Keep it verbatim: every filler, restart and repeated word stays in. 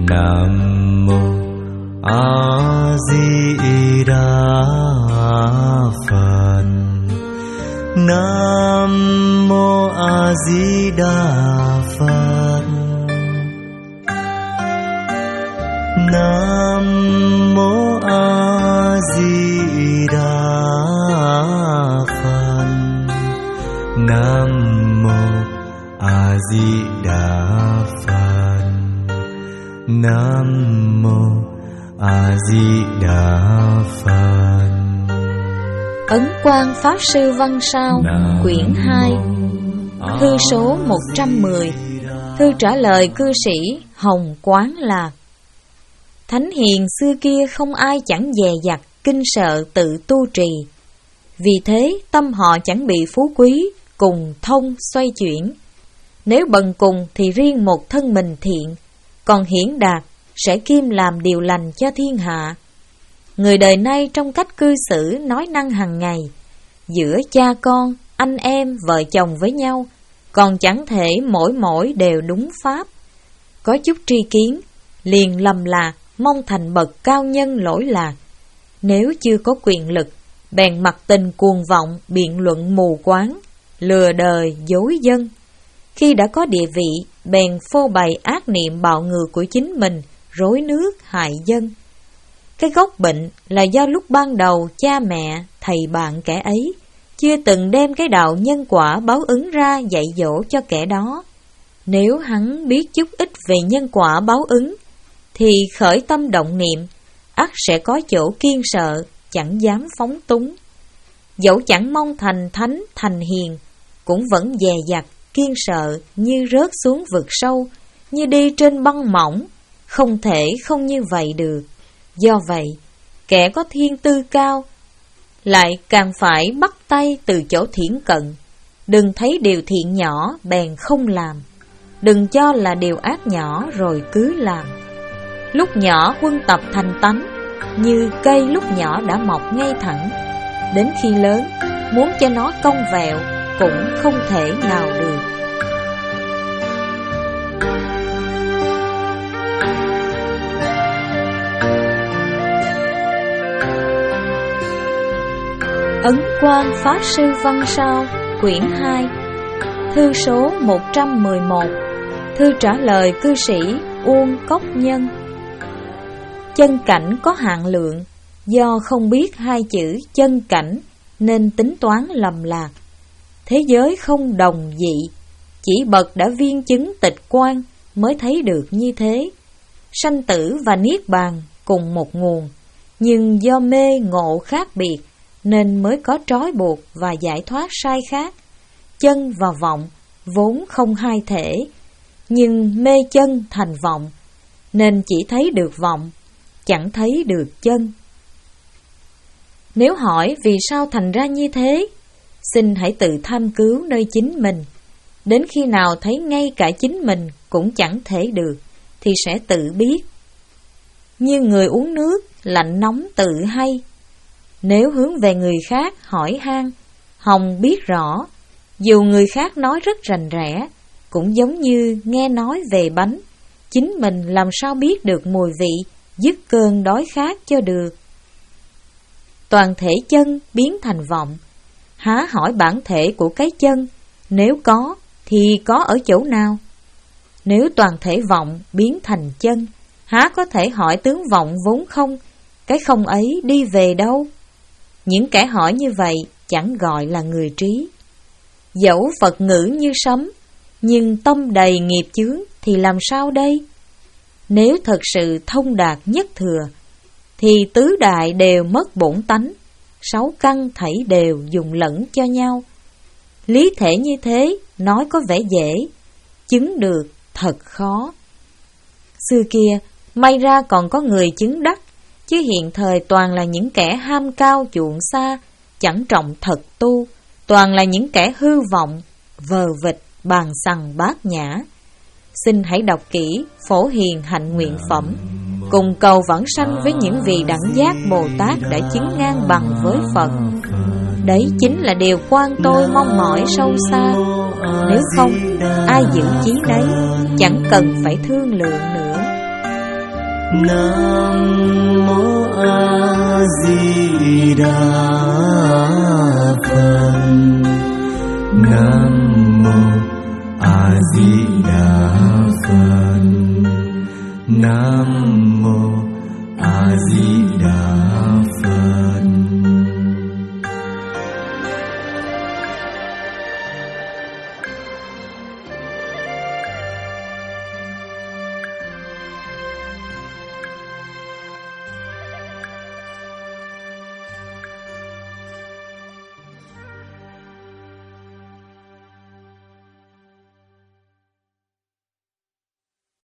Nam mô A Di Đà Phật. Nam mô A Di Đà Phật. Nam mô A Di Đà Phật. Nam mô A Di Đà Phật. Nam mô A Di Đà Phật. Ấn Quang Pháp Sư Văn Sao, quyển hai, thư số một trăm mười. Thư trả lời cư sĩ Hồng Quán Lạc. Thánh hiền xưa kia không ai chẳng dè dặt, kinh sợ tự tu trì. Vì thế tâm họ chẳng bị phú quý, cùng thông xoay chuyển. Nếu bần cùng thì riêng một thân mình thiện, còn hiển đạt sẽ kiêm làm điều lành cho thiên hạ. Người đời nay trong cách cư xử nói năng hàng ngày, giữa cha con, anh em, vợ chồng với nhau, còn chẳng thể mỗi mỗi đều đúng pháp. Có chút tri kiến, liền lầm lạc, mong thành bậc cao nhân lỗi lạc. Nếu chưa có quyền lực, bèn mặc tình cuồng vọng, biện luận mù quáng, lừa đời, dối dân. Khi đã có địa vị, bèn phô bày ác niệm bạo ngược của chính mình, rối nước, hại dân. Cái gốc bệnh là do lúc ban đầu cha mẹ, thầy bạn kẻ ấy chưa từng đem cái đạo nhân quả báo ứng ra dạy dỗ cho kẻ đó. Nếu hắn biết chút ít về nhân quả báo ứng, thì khởi tâm động niệm, ắt sẽ có chỗ kiên sợ, chẳng dám phóng túng. Dẫu chẳng mong thành thánh thành hiền, cũng vẫn dè dặt, kiên sợ như rớt xuống vực sâu, như đi trên băng mỏng, không thể không như vậy được. Do vậy, kẻ có thiên tư cao lại càng phải bắt tay từ chỗ thiển cận. Đừng thấy điều thiện nhỏ bèn không làm, đừng cho là điều ác nhỏ rồi cứ làm. Lúc nhỏ huân tập thành tánh, như cây lúc nhỏ đã mọc ngay thẳng. Đến khi lớn, muốn cho nó cong vẹo cũng không thể nào được. Ấn Quang Pháp Sư Văn Sao, quyển hai, thư số một trăm mười một. Thư trả lời cư sĩ Uông Cốc Nhân. Chân cảnh có hạn lượng, do không biết hai chữ chân cảnh nên tính toán lầm lạc. Thế giới không đồng dị, chỉ bậc đã viên chứng tịch quan mới thấy được như thế. Sanh tử và niết bàn cùng một nguồn, nhưng do mê ngộ khác biệt nên mới có trói buộc và giải thoát sai khác. Chân và vọng vốn không hai thể, nhưng mê chân thành vọng, nên chỉ thấy được vọng, chẳng thấy được chân. Nếu hỏi vì sao thành ra như thế, xin hãy tự tham cứu nơi chính mình. Đến khi nào thấy ngay cả chính mình cũng chẳng thể được, thì sẽ tự biết. Như người uống nước, lạnh nóng tự hay. Nếu hướng về người khác hỏi han, hòng biết rõ, dù người khác nói rất rành rẽ, cũng giống như nghe nói về bánh, chính mình làm sao biết được mùi vị, dứt cơn đói khát cho được. Toàn thể chân biến thành vọng, há hỏi bản thể của cái chân, nếu có thì có ở chỗ nào? Nếu toàn thể vọng biến thành chân, há có thể hỏi tướng vọng vốn không, cái không ấy đi về đâu? Những kẻ hỏi như vậy chẳng gọi là người trí. Dẫu Phật ngữ như sấm, nhưng tâm đầy nghiệp chướng thì làm sao đây? Nếu thật sự thông đạt nhất thừa, thì tứ đại đều mất bổn tánh, sáu căn thảy đều dùng lẫn cho nhau. Lý thể như thế nói có vẻ dễ, chứng được thật khó. Xưa kia may ra còn có người chứng đắc, chứ hiện thời toàn là những kẻ ham cao chuộng xa, chẳng trọng thật tu, toàn là những kẻ hư vọng, vờ vịt, bàn sằng bát nhã. Xin hãy đọc kỹ Phổ Hiền Hạnh Nguyện Phẩm, cùng cầu vãng sanh với những vị đẳng giác Bồ Tát đã chứng ngang bằng với Phật. Đấy chính là điều quan tôi mong mỏi sâu xa. Nếu không, ai giữ chí đấy, chẳng cần phải thương lượng nữa. Nam mô A Di Đà Phật. Nam mô A Di Đà Phật. Nam mô A Di Đà Phật.